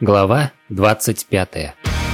Глава 25.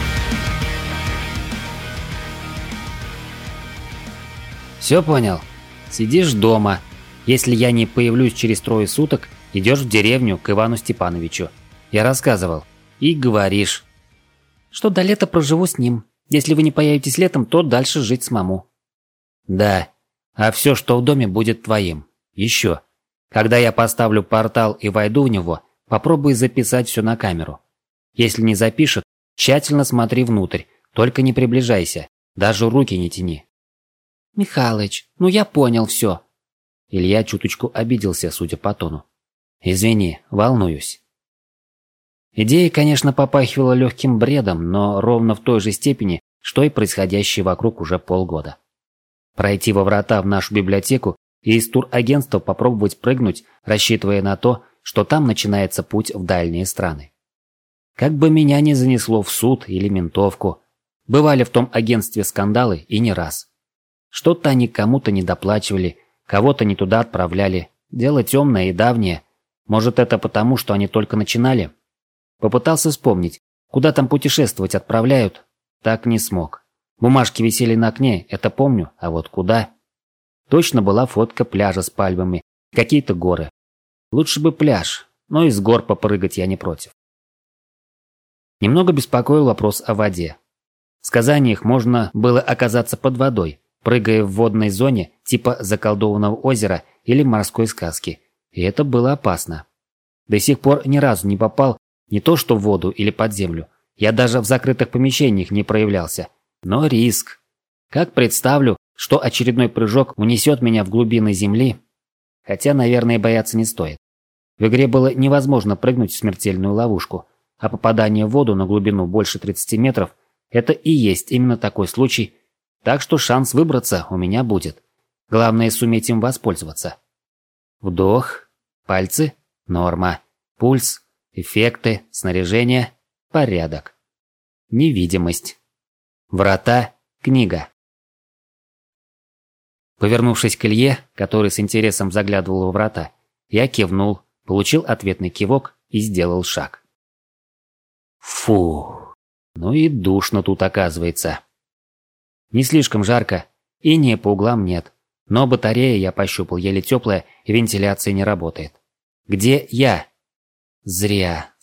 Все понял? Сидишь дома. Если я не появлюсь через 3 суток, идешь в деревню к Ивану Степановичу. Я рассказывал. И говоришь, что до лета проживу с ним. Если вы не появитесь летом, то дальше жить самому. Да. А все, что в доме, будет твоим. Еще. Когда я поставлю портал и войду в него, попробуй записать все на камеру. Если не запишет, тщательно смотри внутрь, только не приближайся, даже руки не тяни. Михалыч, ну я понял все. Илья чуточку обиделся, судя по тону. Извини, волнуюсь. Идея, конечно, попахивала легким бредом, но ровно в той же степени, что и происходящее вокруг уже полгода. Пройти во врата в нашу библиотеку и из турагентства попробовать прыгнуть, рассчитывая на то, что там начинается путь в дальние страны. Как бы меня ни занесло в суд или ментовку. Бывали в том агентстве скандалы и не раз. Что-то они кому-то недоплачивали, кого-то не туда отправляли. Дело темное и давнее. Может, это потому, что они только начинали? Попытался вспомнить, куда там путешествовать отправляют. Так не смог. Бумажки висели на окне, это помню, а вот куда? Точно была фотка пляжа с пальмами, какие-то горы. Лучше бы пляж, но из гор попрыгать я не против. Немного беспокоил вопрос о воде. В сказаниях можно было оказаться под водой, прыгая в водной зоне типа заколдованного озера или морской сказки. И это было опасно. До сих пор ни разу не попал не то что в воду или под землю. Я даже в закрытых помещениях не проявлялся. Но риск. Как представлю, что очередной прыжок унесет меня в глубины земли. Хотя, наверное, бояться не стоит. В игре было невозможно прыгнуть в смертельную ловушку. А попадание в воду на глубину больше 30 метров – это и есть именно такой случай, так что шанс выбраться у меня будет. Главное суметь им воспользоваться. Вдох, пальцы, норма, пульс, эффекты, снаряжение, порядок. Невидимость. Врата, книга. Повернувшись к Илье, который с интересом заглядывал во врата, я кивнул, получил ответный кивок и сделал шаг. Фу, ну и душно тут оказывается. Не слишком жарко, инея по углам нет, но батарея я пощупал еле теплая и вентиляция не работает. Где я? Зря.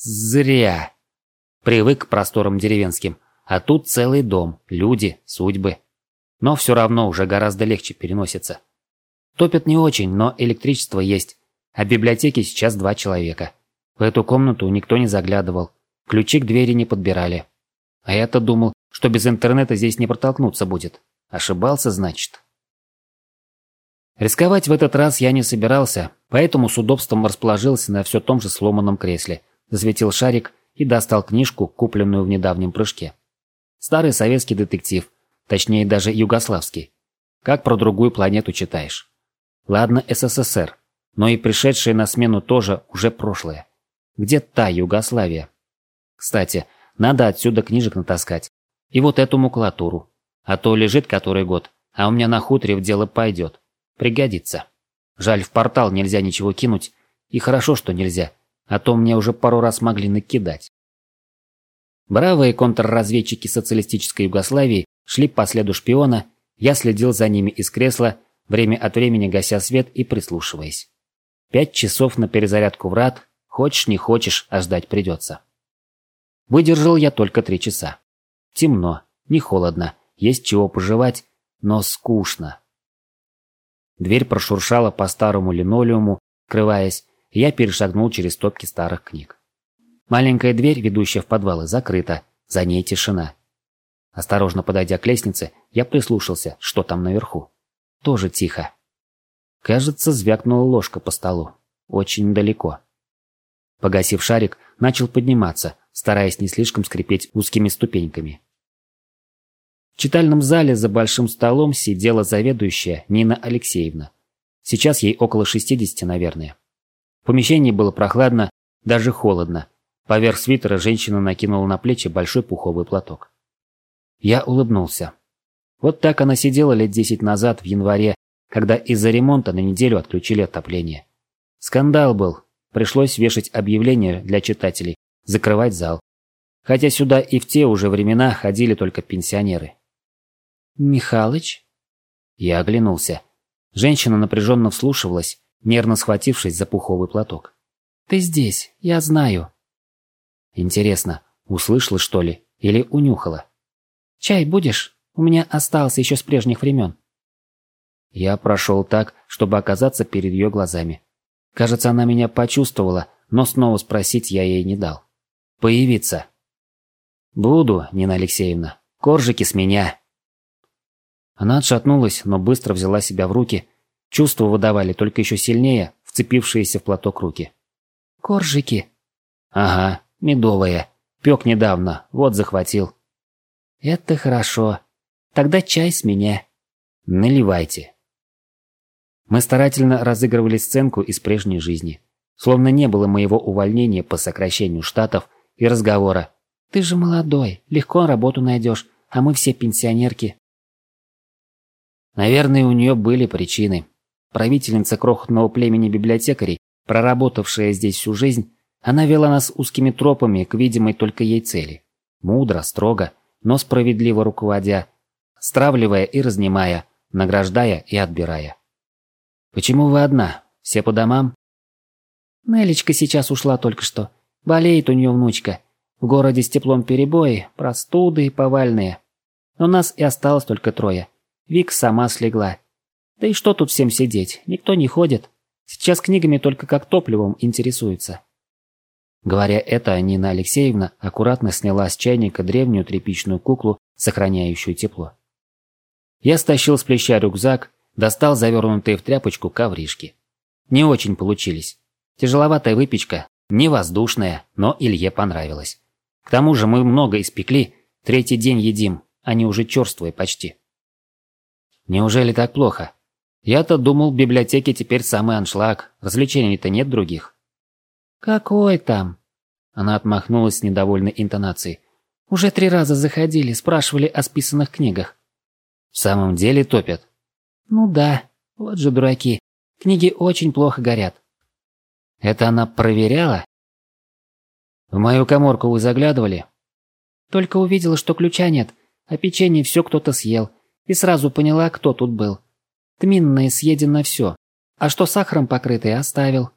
Привык к просторам деревенским, а тут целый дом, люди, судьбы. Но все равно уже гораздо легче переносится. Топят не очень, но электричество есть, а в библиотеке сейчас 2 человека. В эту комнату никто не заглядывал. Ключи к двери не подбирали. А я-то думал, что без интернета здесь не протолкнуться будет. Ошибался, значит. Рисковать в этот раз я не собирался, поэтому с удобством расположился на все том же сломанном кресле, засветил шарик и достал книжку, купленную в недавнем прыжке. Старый советский детектив, точнее даже югославский. Как про другую планету читаешь. Ладно, СССР, но и пришедшее на смену тоже уже прошлое. Где та Югославия? Кстати, надо отсюда книжек натаскать. И вот эту макулатуру. А то лежит который год, а у меня на хуторе в дело пойдет. Пригодится. Жаль, в портал нельзя ничего кинуть. И хорошо, что нельзя, а то мне уже пару раз могли накидать. Бравые контрразведчики социалистической Югославии шли по следу шпиона, я следил за ними из кресла, время от времени гася свет и прислушиваясь. 5 часов на перезарядку врат, хочешь не хочешь, а ждать придется. Выдержал я только 3 часа. Темно, не холодно, есть чего пожевать, но скучно. Дверь прошуршала по старому линолеуму, открываясь, и я перешагнул через стопки старых книг. Маленькая дверь, ведущая в подвалы, закрыта, за ней тишина. Осторожно подойдя к лестнице, я прислушался, что там наверху. Тоже тихо. Кажется, звякнула ложка по столу. Очень далеко. Погасив шарик, начал подниматься, стараясь не слишком скрипеть узкими ступеньками. В читальном зале за большим столом сидела заведующая Нина Алексеевна. Сейчас ей около 60, наверное. В помещении было прохладно, даже холодно. Поверх свитера женщина накинула на плечи большой пуховый платок. Я улыбнулся. Вот так она сидела лет 10 назад в январе, когда из-за ремонта на неделю отключили отопление. Скандал был. Пришлось вешать объявления для читателей, закрывать зал. хотя сюда и в те уже времена ходили только пенсионеры. «Михалыч?» Я оглянулся. Женщина напряженно вслушивалась, нервно схватившись за пуховый платок. «Ты здесь, я знаю». Интересно, услышала, что ли, или унюхала? «Чай будешь? У меня остался еще с прежних времен». Я прошел так, чтобы оказаться перед ее глазами. Кажется, она меня почувствовала, но снова спросить я ей не дал. «Появиться». «Буду, Нина Алексеевна. Коржики с меня». Она отшатнулась, но быстро взяла себя в руки. Чувства выдавали только еще сильнее, вцепившиеся в платок руки. «Коржики?» «Ага, медовые. Пек недавно, вот захватил». «Это хорошо. Тогда чай с меня». «Наливайте». Мы старательно разыгрывали сценку из прежней жизни. Словно не было моего увольнения по сокращению штатов и разговора. «Ты же молодой, легко работу найдешь, а мы все пенсионерки». Наверное, у нее были причины. Правительница крохотного племени библиотекарей, проработавшая здесь всю жизнь, она вела нас узкими тропами к видимой только ей цели. Мудро, строго, но справедливо руководя, стравливая и разнимая, награждая и отбирая. «Почему вы одна? Все по домам?» «Нелечка сейчас ушла только что. Болеет у нее внучка. В городе с теплом перебои, простуды повальные. У нас и осталось только трое. Вик сама слегла. Да и что тут всем сидеть? Никто не ходит. Сейчас книгами только как топливом интересуются». Говоря это, Нина Алексеевна аккуратно сняла с чайника древнюю тряпичную куклу, сохраняющую тепло. Я стащил с плеча рюкзак, достал завернутые в тряпочку ковришки. Не очень получились. Тяжеловатая выпечка, не воздушная, но Илье понравилось. К тому же мы много испекли, третий день едим, они уже черствые почти. Неужели так плохо? Я-то думал, в библиотеке теперь самый аншлаг, развлечений-то нет других. «Какой там?» Она отмахнулась с недовольной интонацией. «Уже 3 раза заходили, спрашивали о списанных книгах». «В самом деле топят?» «Ну да, вот же дураки. Книги очень плохо горят». «Это она проверяла?» «В мою каморку вы заглядывали?» «Только увидела, что ключа нет, а печенье все кто-то съел, и сразу поняла, кто тут был. Тминное съедено все, а что сахаром покрытое оставил».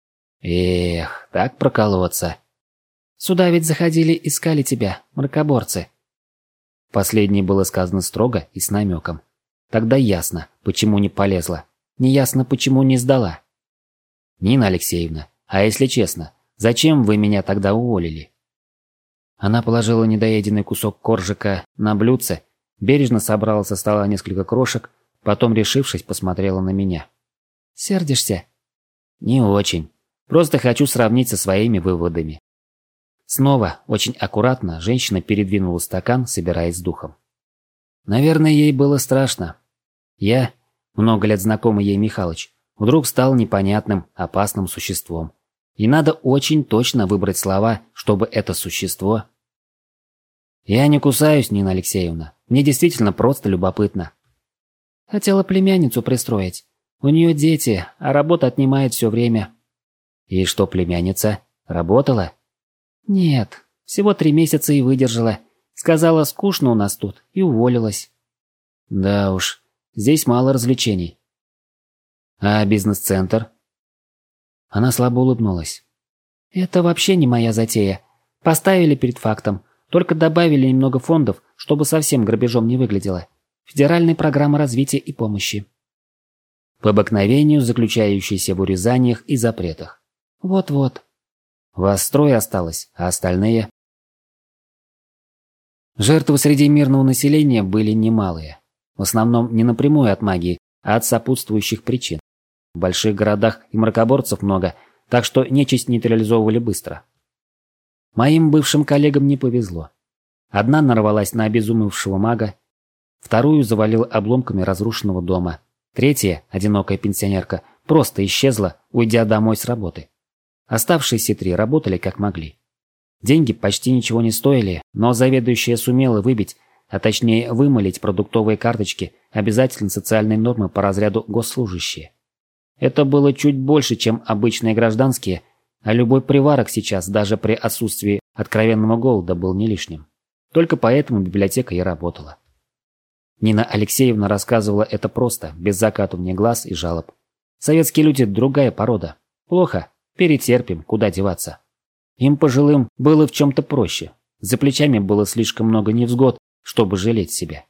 «Эх, так проколоться». «Сюда ведь заходили, искали тебя, мракоборцы». Последнее было сказано строго и с намеком. Тогда ясно, почему не полезла. Неясно, почему не сдала. «Нина Алексеевна, а если честно, зачем вы меня тогда уволили?» Она положила недоеденный кусок коржика на блюдце, бережно собрала со стола несколько крошек, потом, решившись, посмотрела на меня. «Сердишься?» «Не очень. Просто хочу сравнить со своими выводами». Снова, очень аккуратно, женщина передвинула стакан, собираясь с духом. Наверное, ей было страшно. Я, много лет знакомый ей Михалыч, вдруг стал непонятным, опасным существом. И надо очень точно выбрать слова, чтобы это существо... Я не кусаюсь, Нина Алексеевна. Мне действительно просто любопытно. Хотела племянницу пристроить. У нее дети, а работа отнимает все время. И что, племянница? Работала? Нет, всего 3 месяца и выдержала. Сказала, скучно у нас тут, и уволилась. Да уж, здесь мало развлечений. А бизнес-центр? Она слабо улыбнулась. Это вообще не моя затея. Поставили перед фактом. Только добавили немного фондов, чтобы совсем грабежом не выглядело. Федеральная программа развития и помощи. По обыкновению, заключающейся в урезаниях и запретах. Вот-вот. Вас 3 осталось, а остальные? Жертвы среди мирного населения были немалые. В основном не напрямую от магии, а от сопутствующих причин. В больших городах и мракоборцев много, так что нечисть нейтрализовывали быстро. Моим бывшим коллегам не повезло. Одна нарвалась на обезумевшего мага, вторую завалил обломками разрушенного дома, третья, одинокая пенсионерка, просто исчезла, уйдя домой с работы. Оставшиеся 3 работали как могли. Деньги почти ничего не стоили, но заведующая сумела выбить, а точнее вымолить продуктовые карточки обязательно социальной нормы по разряду госслужащие. Это было чуть больше, чем обычные гражданские, а любой приварок сейчас, даже при отсутствии откровенного голода был не лишним. Только поэтому библиотека и работала. Нина Алексеевна рассказывала это просто, без закатывания глаз и жалоб. Советские люди – другая порода. Плохо, перетерпим, куда деваться. Им, пожилым, было в чем-то проще. За плечами было слишком много невзгод, чтобы жалеть себя.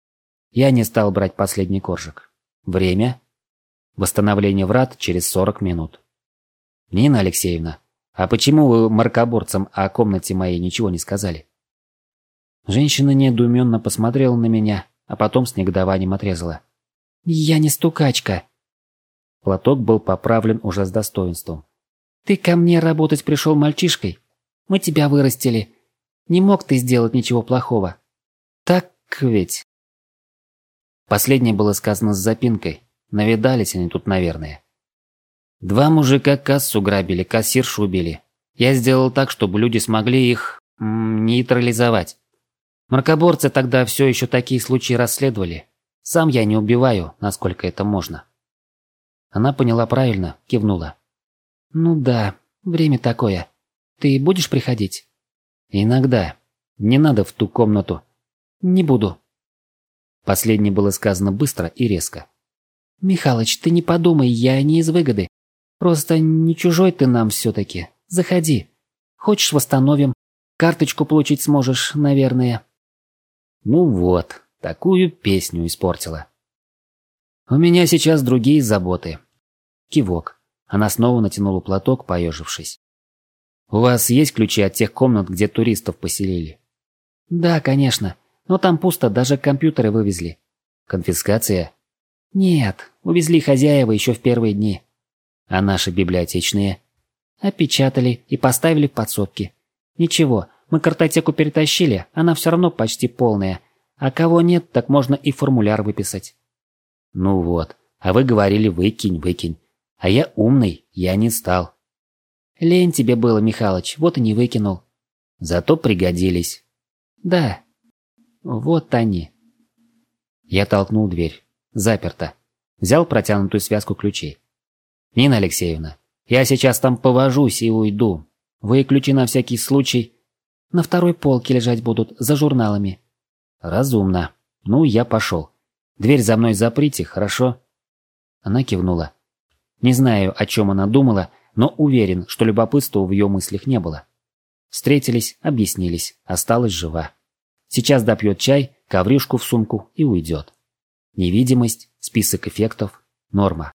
Я не стал брать последний коржик. Время? Восстановление врат через 40 минут. Нина Алексеевна, а почему вы мракоборцам о комнате моей ничего не сказали? Женщина недоуменно посмотрела на меня, а потом с негодованием отрезала. «Я не стукачка». Платок был поправлен уже с достоинством. «Ты ко мне работать пришел мальчишкой? Мы тебя вырастили. Не мог ты сделать ничего плохого. Так ведь?» Последнее было сказано с запинкой. Навидались они тут, наверное. Два мужика кассу грабили, кассиршу убили. Я сделал так, чтобы люди смогли их нейтрализовать. Мракоборцы тогда все еще такие случаи расследовали. Сам я не убиваю, насколько это можно. Она поняла правильно, кивнула. «Ну да, время такое. Ты будешь приходить?» «Иногда. Не надо в ту комнату». «Не буду». Последнее было сказано быстро и резко. «Михалыч, ты не подумай, я не из выгоды. Просто не чужой ты нам все-таки. Заходи. Хочешь, восстановим. Карточку получить сможешь, наверное». Ну вот, такую песню испортила. «У меня сейчас другие заботы». Кивок. Она снова натянула платок, поежившись. «У вас есть ключи от тех комнат, где туристов поселили?» «Да, конечно. Но там пусто, даже компьютеры вывезли». «Конфискация?» «Нет, увезли хозяева еще в первые дни». «А наши библиотечные?» «Опечатали и поставили в подсобки. Ничего, мы картотеку перетащили, она все равно почти полная. А кого нет, так можно и формуляр выписать». «Ну вот, а вы говорили выкинь, выкинь. А я умный, я не стал». «Лень тебе было, Михалыч, вот и не выкинул». «Зато пригодились». «Да, вот они». Я толкнул дверь. Заперто. Взял протянутую связку ключей. «Нина Алексеевна, я сейчас там повожусь и уйду. Вы ключи на всякий случай...» «На второй полке лежать будут, за журналами». «Разумно. Ну, я пошел. Дверь за мной заприте, хорошо?» Она кивнула. Не знаю, о чем она думала, но уверен, что любопытства в ее мыслях не было. Встретились, объяснились, осталась жива. Сейчас допьет чай, ковришку в сумку и уйдет. Невидимость, список эффектов, норма.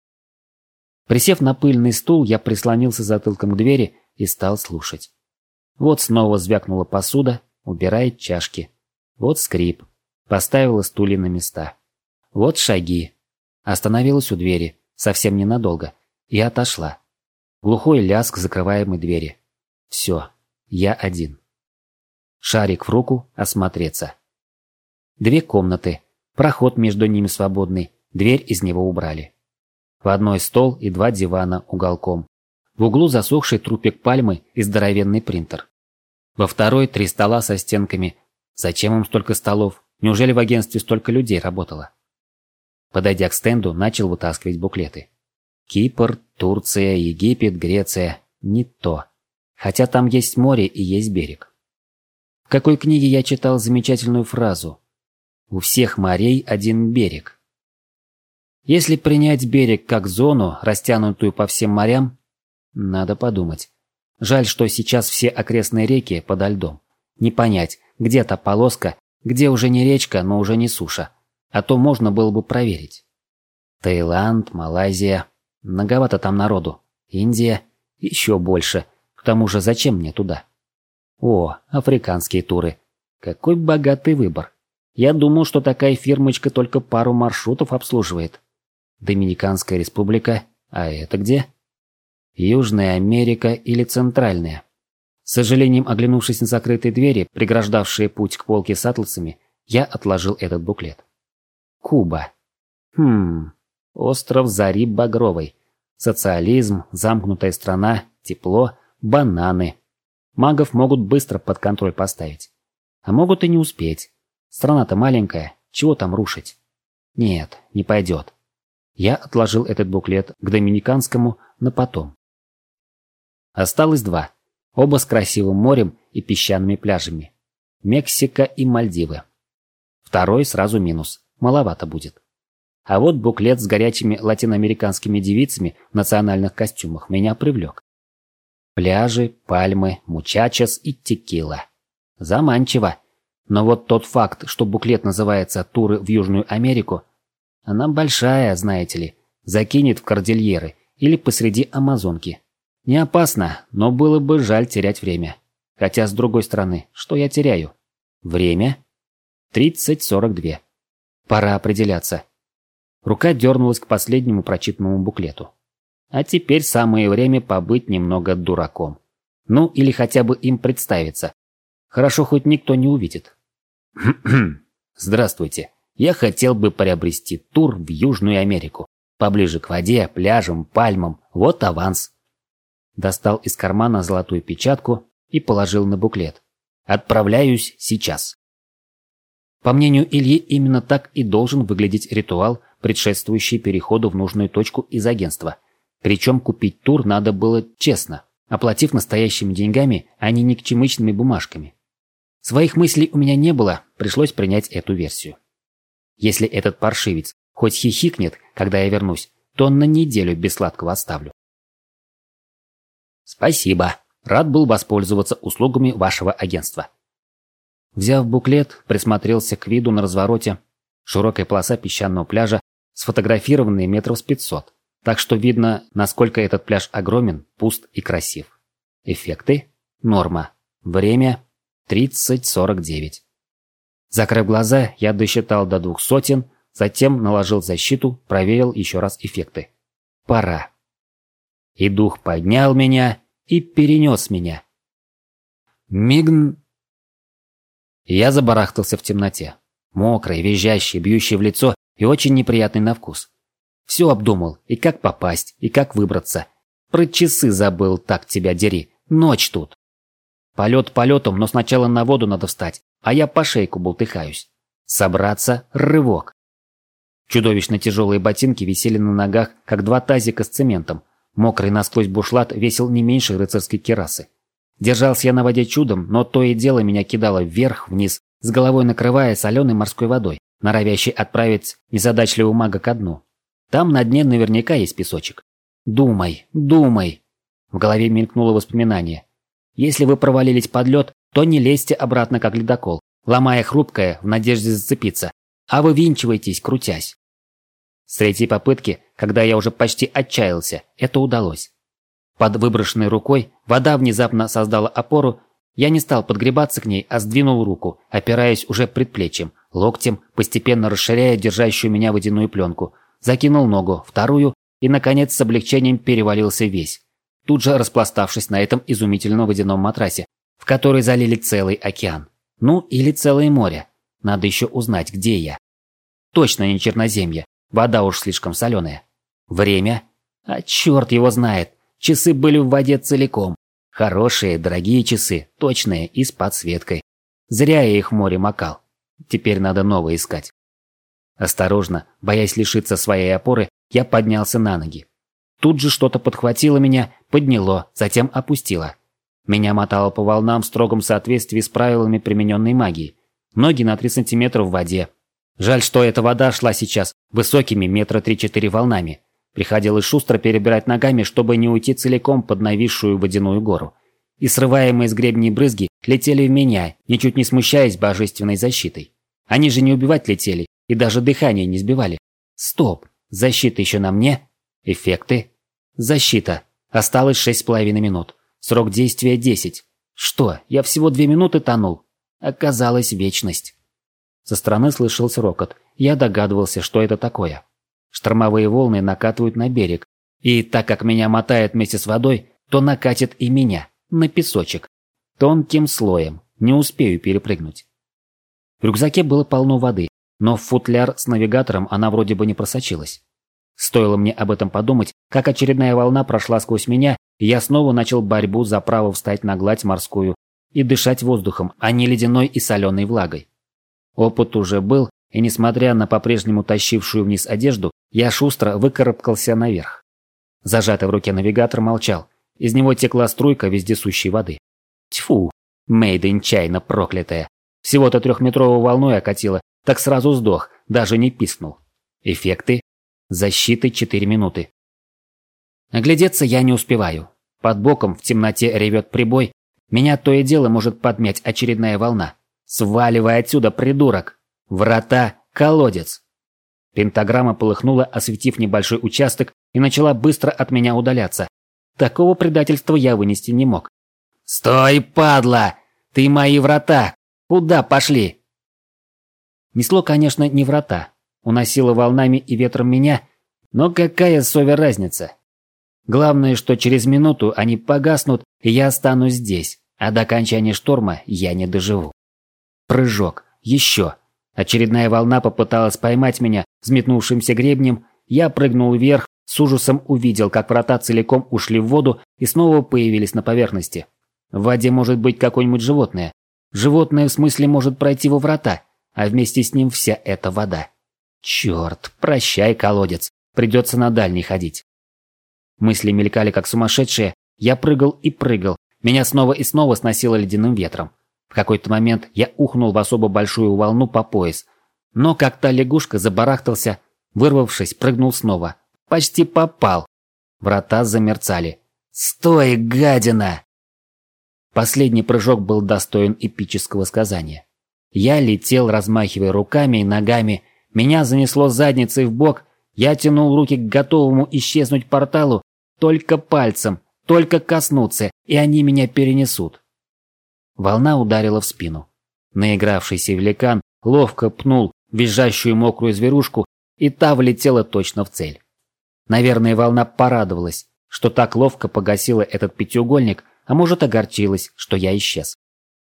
Присев на пыльный стул, я прислонился затылком к двери и стал слушать. Вот снова звякнула посуда, убирает чашки. Вот скрип. Поставила стулья на места. Вот шаги. Остановилась у двери, совсем ненадолго, и отошла. Глухой лязг закрываемой двери. Все, я один. Шарик в руку, осмотреться. Две комнаты, проход между ними свободный, дверь из него убрали. В одной стол и два дивана уголком. В углу засохший трупик пальмы и здоровенный принтер. Во второй 3 стола со стенками. Зачем им столько столов? Неужели в агентстве столько людей работало? Подойдя к стенду, начал вытаскивать буклеты. Кипр, Турция, Египет, Греция. Не то. Хотя там есть море и есть берег. В какой книге я читал замечательную фразу? У всех морей один берег. Если принять берег как зону, растянутую по всем морям, надо подумать. Жаль, что сейчас все окрестные реки подо льдом. Не понять, где та полоска, где уже не речка, но уже не суша. А то можно было бы проверить. Таиланд, Малайзия. Многовато там народу. Индия. Еще больше. К тому же, зачем мне туда? О, африканские туры. Какой богатый выбор. Я думал, что такая фирмочка только пару маршрутов обслуживает. Доминиканская республика. А это где? Южная Америка или Центральная? С сожалением, оглянувшись на закрытые двери, преграждавшие путь к полке с атласами, я отложил этот буклет. Куба. Остров зари багровой. Социализм, замкнутая страна, тепло, бананы. Магов могут быстро под контроль поставить. А могут и не успеть. Страна-то маленькая, чего там рушить? Нет, не пойдет. Я отложил этот буклет к доминиканскому на потом. Осталось 2. Оба с красивым морем и песчаными пляжами. Мексика и Мальдивы. Второй сразу минус. Маловато будет. А вот буклет с горячими латиноамериканскими девицами в национальных костюмах меня привлек. Пляжи, пальмы, мучачес и текила. Заманчиво. Но вот тот факт, что буклет называется «Туры в Южную Америку», она большая, знаете ли, закинет в кордильеры или посреди Амазонки. Не опасно, но было бы жаль терять время. Хотя, с другой стороны, что я теряю? Время? 30:42. Пора определяться. Рука дернулась к последнему прочитанному буклету. А теперь самое время побыть немного дураком. Ну, или хотя бы им представиться. Хорошо, хоть никто не увидит. Здравствуйте. Я хотел бы приобрести тур в Южную Америку. Поближе к воде, пляжам, пальмам. Вот аванс. Достал из кармана золотую печатку и положил на буклет. Отправляюсь сейчас. По мнению Ильи, именно так и должен выглядеть ритуал, предшествующий переходу в нужную точку из агентства. Причем купить тур надо было честно, оплатив настоящими деньгами, а не никчемычными бумажками. Своих мыслей у меня не было, пришлось принять эту версию. Если этот паршивец хоть хихикнет, когда я вернусь, то на неделю без сладкого оставлю. Спасибо. Рад был воспользоваться услугами вашего агентства. Взяв буклет, присмотрелся к виду на развороте. Широкая полоса песчаного пляжа, сфотографированные метров с 500. Так что видно, насколько этот пляж огромен, пуст и красив. Эффекты? Норма. Время? 30:49. Закрыв глаза, я досчитал до 200, затем наложил защиту, проверил еще раз эффекты. Пора. И дух поднял меня и перенес меня. Мигн... Я забарахтался в темноте. Мокрый, визжащий, бьющий в лицо и очень неприятный на вкус. Все обдумал, и как попасть, и как выбраться. Про часы забыл, так тебя дери. Ночь тут. Полет полетом, но сначала на воду надо встать, а я по шейку бултыхаюсь. Собраться, рывок. Чудовищно тяжелые ботинки висели на ногах, как два тазика с цементом. Мокрый насквозь бушлат весил не меньше рыцарской кирасы. Держался я на воде чудом, но то и дело меня кидало вверх-вниз, с головой накрывая соленой морской водой, норовящей отправить незадачливого мага ко дну. Там на дне наверняка есть песочек. Думай, думай. В голове мелькнуло воспоминание. Если вы провалились под лед, то не лезьте обратно как ледокол, ломая хрупкое в надежде зацепиться, а вывинчивайтесь, крутясь. С третьей попытки, когда я уже почти отчаялся, это удалось. Под выброшенной рукой вода внезапно создала опору, я не стал подгребаться к ней, а сдвинул руку, опираясь уже предплечьем, локтем, постепенно расширяя держащую меня водяную пленку, закинул ногу, вторую и, наконец, с облегчением перевалился весь, тут же распластавшись на этом изумительном водяном матрасе, в который залили целый океан. Ну, или целое море. Надо еще узнать, где я. Точно не Черноземье, вода уж слишком соленая. Время? А черт его знает, часы были в воде целиком. Хорошие, дорогие часы, точные и с подсветкой. Зря я их в море макал. Теперь надо новые искать. Осторожно, боясь лишиться своей опоры, я поднялся на ноги. Тут же что-то подхватило меня, подняло, затем опустило. Меня мотало по волнам в строгом соответствии с правилами примененной магии. Ноги на 3 сантиметра в воде. Жаль, что эта вода шла сейчас высокими 3-4 волнами. Приходилось шустро перебирать ногами, чтобы не уйти целиком под нависшую водяную гору. И срываемые с гребней брызги летели в меня, ничуть не смущаясь божественной защитой. Они же не убивать летели и даже дыхание не сбивали. Стоп, защита еще на мне? Эффекты? Защита. Осталось 6,5 минут. Срок действия 10. Что, я всего 2 минуты тонул? Оказалось, вечность. Со стороны слышался рокот. Я догадывался, что это такое. Штормовые волны накатывают на берег. И так как меня мотает вместе с водой, то накатит и меня. На песочек. Тонким слоем. Не успею перепрыгнуть. В рюкзаке было полно воды, но в футляр с навигатором она вроде бы не просочилась. Стоило мне об этом подумать, как очередная волна прошла сквозь меня, и я снова начал борьбу за право встать на гладь морскую и дышать воздухом, а не ледяной и соленой влагой. Опыт уже был, и несмотря на по-прежнему тащившую вниз одежду, я шустро выкарабкался наверх. Зажатый в руке навигатор молчал. Из него текла струйка вездесущей воды. Тьфу, Мейден чайно проклятая. Всего-то 3-метровой волной окатила, так сразу сдох, даже не пискнул. Эффекты. Защиты 4 минуты. Оглядеться я не успеваю. Под боком в темноте ревет прибой. Меня то и дело может подмять очередная волна. Сваливай отсюда, придурок! Врата, колодец! Пентаграмма полыхнула, осветив небольшой участок, и начала быстро от меня удаляться. Такого предательства я вынести не мог. «Стой, падла! Ты мои врата! Куда пошли?» Несло, конечно, не врата. Уносило волнами и ветром меня, но какая сове разница? Главное, что через минуту они погаснут, и я останусь здесь, а до окончания шторма я не доживу. Прыжок. Еще. Очередная волна попыталась поймать меня взметнувшимся гребнем. Я прыгнул вверх, с ужасом увидел, как врата целиком ушли в воду и снова появились на поверхности. В воде может быть какое-нибудь животное. Животное в смысле может пройти во врата, а вместе с ним вся эта вода. Черт, прощай, колодец. Придется на дальний ходить. Мысли мелькали как сумасшедшие. Я прыгал и прыгал. Меня снова и снова сносило ледяным ветром. В какой-то момент я ухнул в особо большую волну по пояс. Но как та лягушка забарахтался, вырвавшись, прыгнул снова. Почти попал. Врата замерцали. «Стой, гадина!» Последний прыжок был достоин эпического сказания. Я летел, размахивая руками и ногами. Меня занесло задницей в бок. Я тянул руки к готовому исчезнуть порталу. Только пальцем, только коснуться, и они меня перенесут. Волна ударила в спину. Наигравшийся великан ловко пнул визжащую мокрую зверушку, и та влетела точно в цель. Наверное, волна порадовалась, что так ловко погасила этот пятиугольник, а может, огорчилась, что я исчез.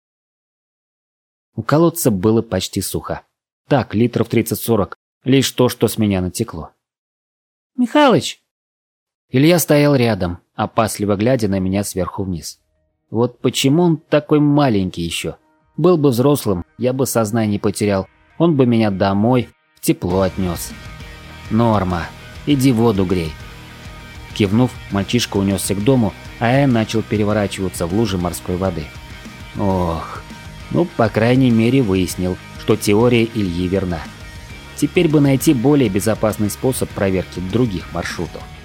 У колодца было почти сухо. Так, литров 30-40, лишь то, что с меня натекло. «Михалыч!» Илья стоял рядом, опасливо глядя на меня сверху вниз. Вот почему он такой маленький еще? Был бы взрослым, я бы сознание потерял, он бы меня домой, в тепло отнес. «Норма, иди воду грей». Кивнув, мальчишка унесся к дому, а я начал переворачиваться в луже морской воды. Ох, ну, по крайней мере, выяснил, что теория Ильи верна. Теперь бы найти более безопасный способ проверки других маршрутов.